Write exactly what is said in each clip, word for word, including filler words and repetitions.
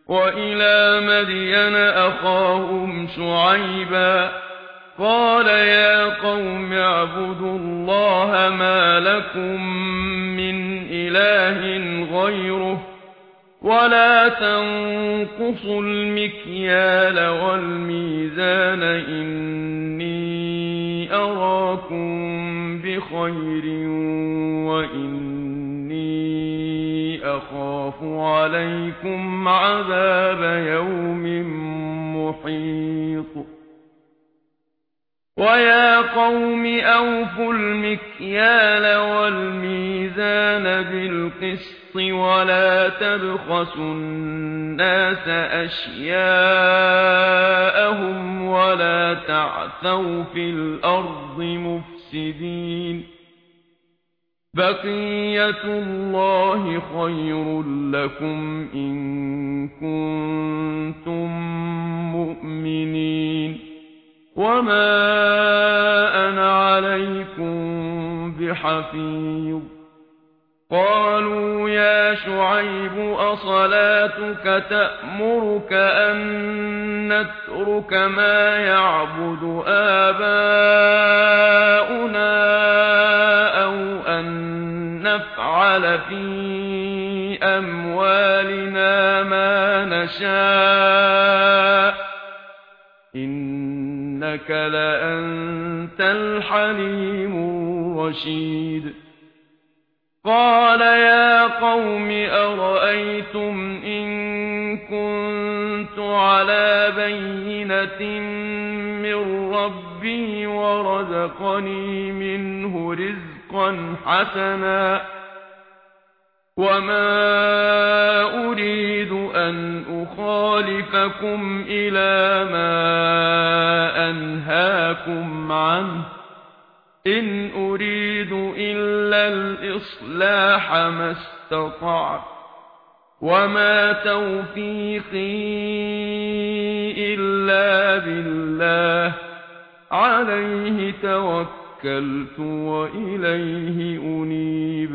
وإلى مدين أخاهم شعيبا قال يا قوم اعبدوا الله ما لكم من إله غيره ولا تنقصوا المكيال والميزان إني أراكم بخير وإني أخاف عليكم عذاب يوم محيط ويا قوم أوفوا المكيال والميزان بالقسط ولا تبخسوا الناس أشياءهم ولا تعثوا في الأرض مفسدين بقية الله خير لكم إن كنتم مؤمنين وما أنا عليكم بحفيظ قالوا يا شعيب أصلاتك تأمرك أن نترك ما يعبد آباؤنا أو أن نفعل في أموالنا ما نشاء إنك لأنت الحليم الرشيد قال يا قوم أرأيتم إن كنت على بينة من ربي ورزقني منه رزقا حسنا وما أريد أن أخالفكم إلى ما أنهاكم عنه إن أريد إلا الإصلاح ما استطعت وما توفيقي إلا بالله عليه توكلت وإليه أنيب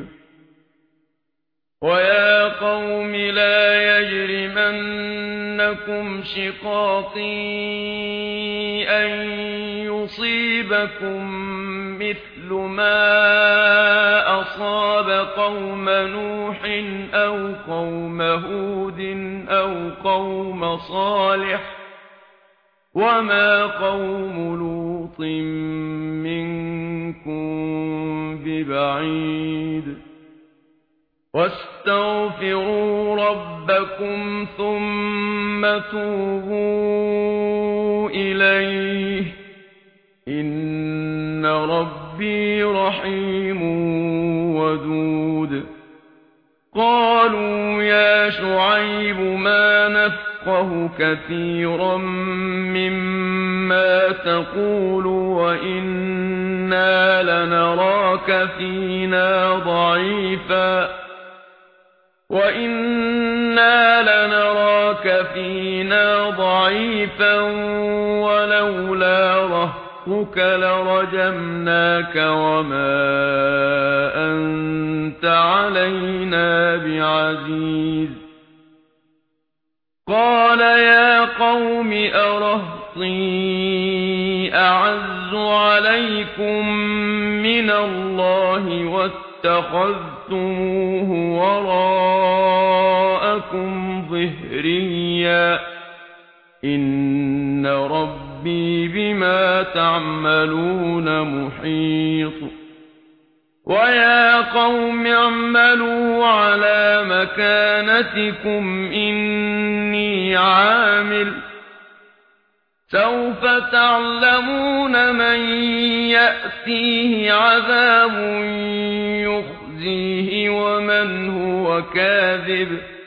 ويا قوم لا يجرمنكم شقاقي أن يصيبكم مثل ما أصاب قوم نوح أو قوم هود أو قوم صالح وما قوم لوط منكم ببعيد واستغفروا ربكم ثم توبوا إليه إن ربي رحيم ودود قالوا يا شعيب ما نفقه كثيرا مما تقول وإنا لنراك فينا ضعيفا وَإِنَّا لَنَرَاكَ فِينَا ضَعِيفًا وَلَوْلَا رَهْطُكَ لَرَجَمْنَاكَ وَمَا أَنْتَ عَلَيْنَا بِعَزِيزٍ قَالَ يَا قَوْمِ أَرَهْطِي أَعَزُّ عَلَيْكُمْ مِنَ اللَّهِ وَاتَّخَذْتُمُوهُ وَرَاءَكُمْ ظِهْرِيًّا إِنَّ رَبِّي بِمَا تَعْمَلُونَ مُحِيطٌ وَيَا قَوْمِ اعْمَلُوا عَلَى مَكَانَتِكُمْ إِنِّي عَامِلٌ سَوْفَ تَعْلَمُونَ مَن يَأْتِيهِ عَذَابٌ يُخْزِيهِ وَمَنْ هُوَ كَاذِبٌ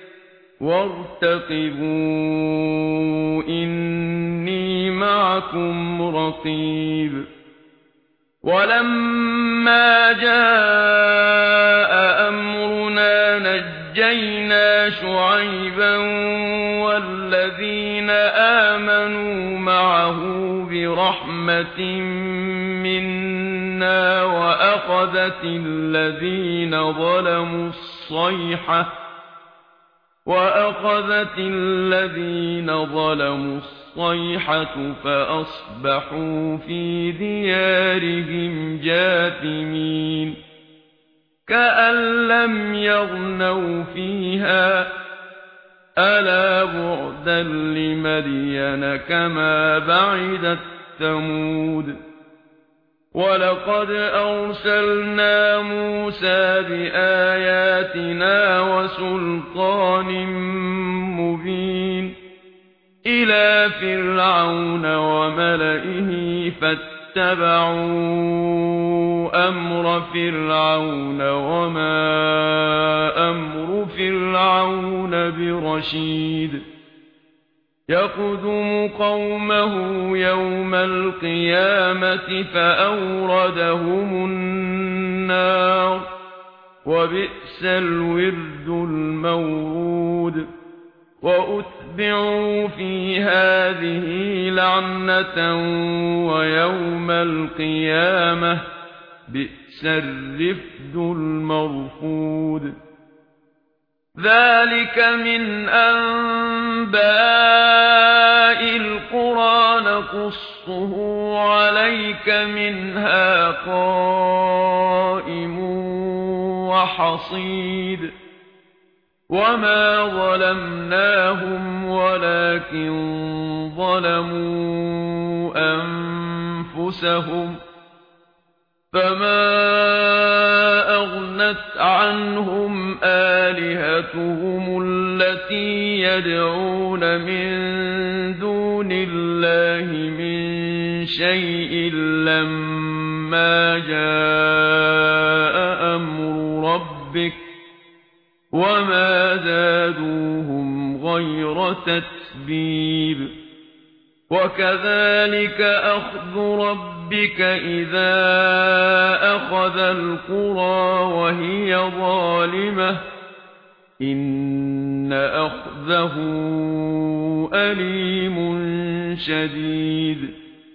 وَارْتَقِبُوا إِنِّي مَعَكُمْ رَقِيبٌ وَلَمَّا جَاءَ أَمْرُنَا نَجَّيْنَا شُعَيْبًا وَالَّذِينَ آمَنُوا مَعَهُ بِرَحْمَةٍ مِنَّا وَأَخَذَتِ الَّذِينَ ظَلَمُوا الصَّيْحَةُ وأخذت الذين ظلموا الصيحة فأصبحوا في ديارهم جاثمين كأن لم يغنوا فيها ألا بعدا لمدين كما بعدت ثمود ولقد أرسلنا موسى بآياتنا وسلطان مبين إلى فرعون وملئه فاتبعوا أمر فرعون وما أمر فرعون برشيد يقدم قومه يوم القيامة فأوردهم النار وبئس الورد المورود وأتبعوا في هذه لعنة ويوم القيامة بئس الرفد المرفود ذلك من أنباء القرى نقصه عليك منها قائم وحصيد وما ظلمناهم ولكن ظلموا أنفسهم فما أغنت عنهم آلهتهم التي يدعون من دون الله من شيء لما جاء أمر ربك وما زادوهم غير تتبيب وكذلك أخذ ربك إذا أخذ القرى وهي ظالمة إن أخذه أليم شديد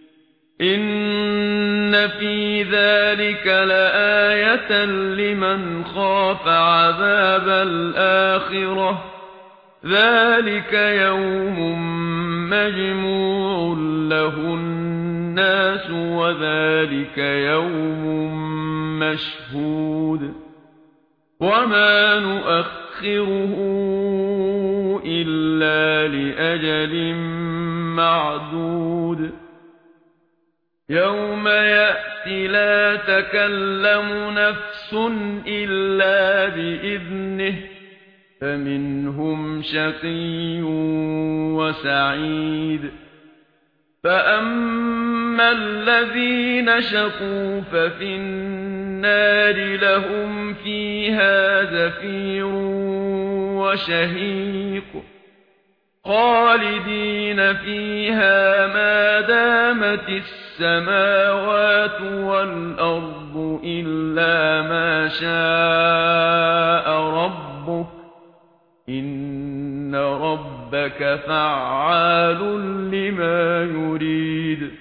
إن في ذلك لآية لمن خاف عذاب الآخرة ذلك يوم مجموع له الناس وذلك يوم مشهود وما نؤخره إلا لأجل معدود يوم يأتي لا تكلم نفس إلا بإذنه فمنهم شقي وسعيد فأما الذين شقوا ففي النار لهم فيها زفير وشهيق خالدين فيها ما دامت السماوات والأرض إلا ما شاء ربك إن ربك فعال لما يريد